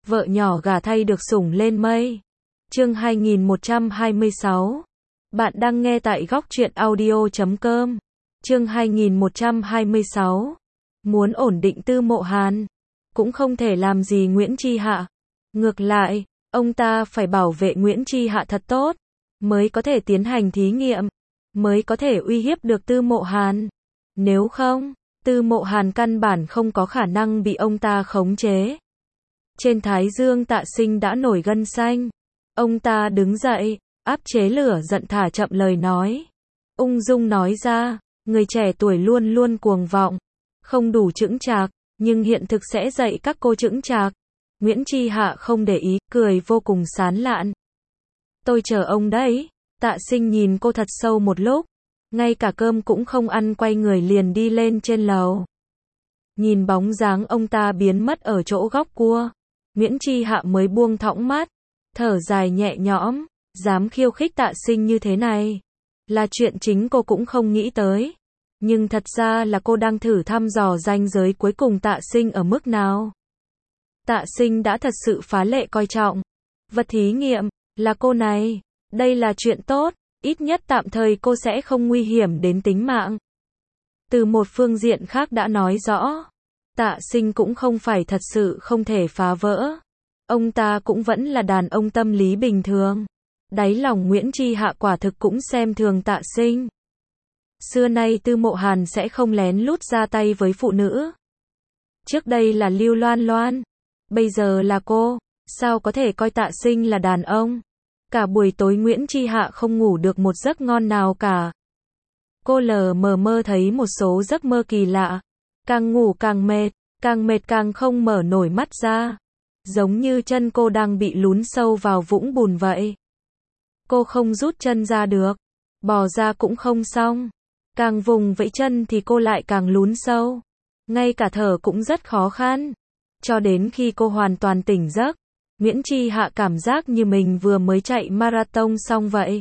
vợ nhỏ gả thay được sủng lên mây. Chương 2126. Bạn đang nghe tại góc truyện audio.com. Chương 2126. Muốn ổn định Tư Mộ Hàn, cũng không thể làm gì Nguyễn Chi Hạ. Ngược lại, ông ta phải bảo vệ Nguyễn Chi Hạ thật tốt, mới có thể tiến hành thí nghiệm, mới có thể uy hiếp được Tư Mộ Hàn. Nếu không, Tư Mộ Hàn căn bản không có khả năng bị ông ta khống chế. Trên thái dương Tạ Sinh đã nổi gân xanh. Ông ta đứng dậy, áp chế lửa giận, thả chậm lời nói. Ung dung nói ra, người trẻ tuổi luôn luôn cuồng vọng, không đủ chững chạc, nhưng hiện thực sẽ dạy các cô chững chạc. Nguyễn Chi Hạ không để ý, cười vô cùng sán lạn. Tôi chờ ông đấy. Tạ Sinh nhìn cô thật sâu một lúc, ngay cả cơm cũng không ăn, quay người liền đi lên trên lầu. Nhìn bóng dáng ông ta biến mất ở chỗ góc cua, Nguyễn Chi Hạ mới buông thõng mắt, thở dài nhẹ nhõm, dám khiêu khích Tạ Sinh như thế này, là chuyện chính cô cũng không nghĩ tới. Nhưng thật ra là cô đang thử thăm dò ranh giới cuối cùng Tạ Sinh ở mức nào. Tạ Sinh đã thật sự phá lệ coi trọng vật thí nghiệm là cô này. Đây là chuyện tốt, ít nhất tạm thời cô sẽ không nguy hiểm đến tính mạng. Từ một phương diện khác đã nói rõ, Tạ Sinh cũng không phải thật sự không thể phá vỡ. Ông ta cũng vẫn là đàn ông tâm lý bình thường. Đáy lòng Nguyễn Chi Hạ quả thực cũng xem thường Tạ Sinh. Xưa nay Tư Mộ Hàn sẽ không lén lút ra tay với phụ nữ. Trước đây là Lưu Loan Loan, bây giờ là cô, sao có thể coi Tạ Sinh là đàn ông. Cả buổi tối Nguyễn Chi Hạ không ngủ được một giấc ngon nào cả. Cô lờ mờ mơ thấy một số giấc mơ kỳ lạ. Càng ngủ càng mệt càng không mở nổi mắt ra. Giống như chân cô đang bị lún sâu vào vũng bùn vậy. Cô không rút chân ra được, bò ra cũng không xong. Càng vùng vẫy chân thì cô lại càng lún sâu. Ngay cả thở cũng rất khó khăn. Cho đến khi cô hoàn toàn tỉnh giấc, Nguyễn Chi Hạ cảm giác như mình vừa mới chạy marathon xong vậy.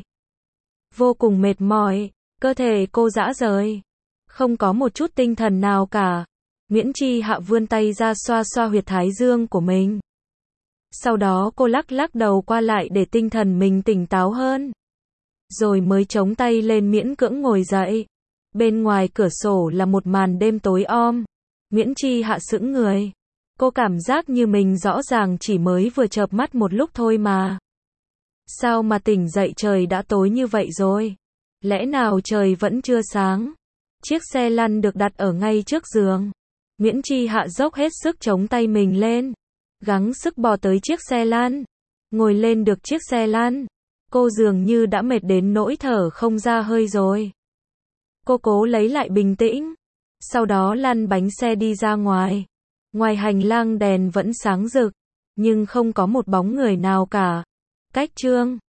Vô cùng mệt mỏi, cơ thể cô rã rời, không có một chút tinh thần nào cả. Nguyễn Chi Hạ vươn tay ra xoa xoa huyệt thái dương của mình. Sau đó cô lắc lắc đầu qua lại để tinh thần mình tỉnh táo hơn. Rồi mới chống tay lên miễn cưỡng ngồi dậy. Bên ngoài cửa sổ là một màn đêm tối om. Nguyễn Chi Hạ sững người. Cô cảm giác như mình rõ ràng chỉ mới vừa chợp mắt một lúc thôi mà. Sao mà tỉnh dậy trời đã tối như vậy rồi? Lẽ nào trời vẫn chưa sáng? Chiếc xe lăn được đặt ở ngay trước giường. Nguyễn Chi Hạ dốc hết sức chống tay mình lên, gắng sức bò tới chiếc xe lăn. Ngồi lên được chiếc xe lăn, cô dường như đã mệt đến nỗi thở không ra hơi rồi. Cô cố lấy lại bình tĩnh, sau đó lăn bánh xe đi ra ngoài. Ngoài hành lang đèn vẫn sáng rực, nhưng không có một bóng người nào cả. Cách Trương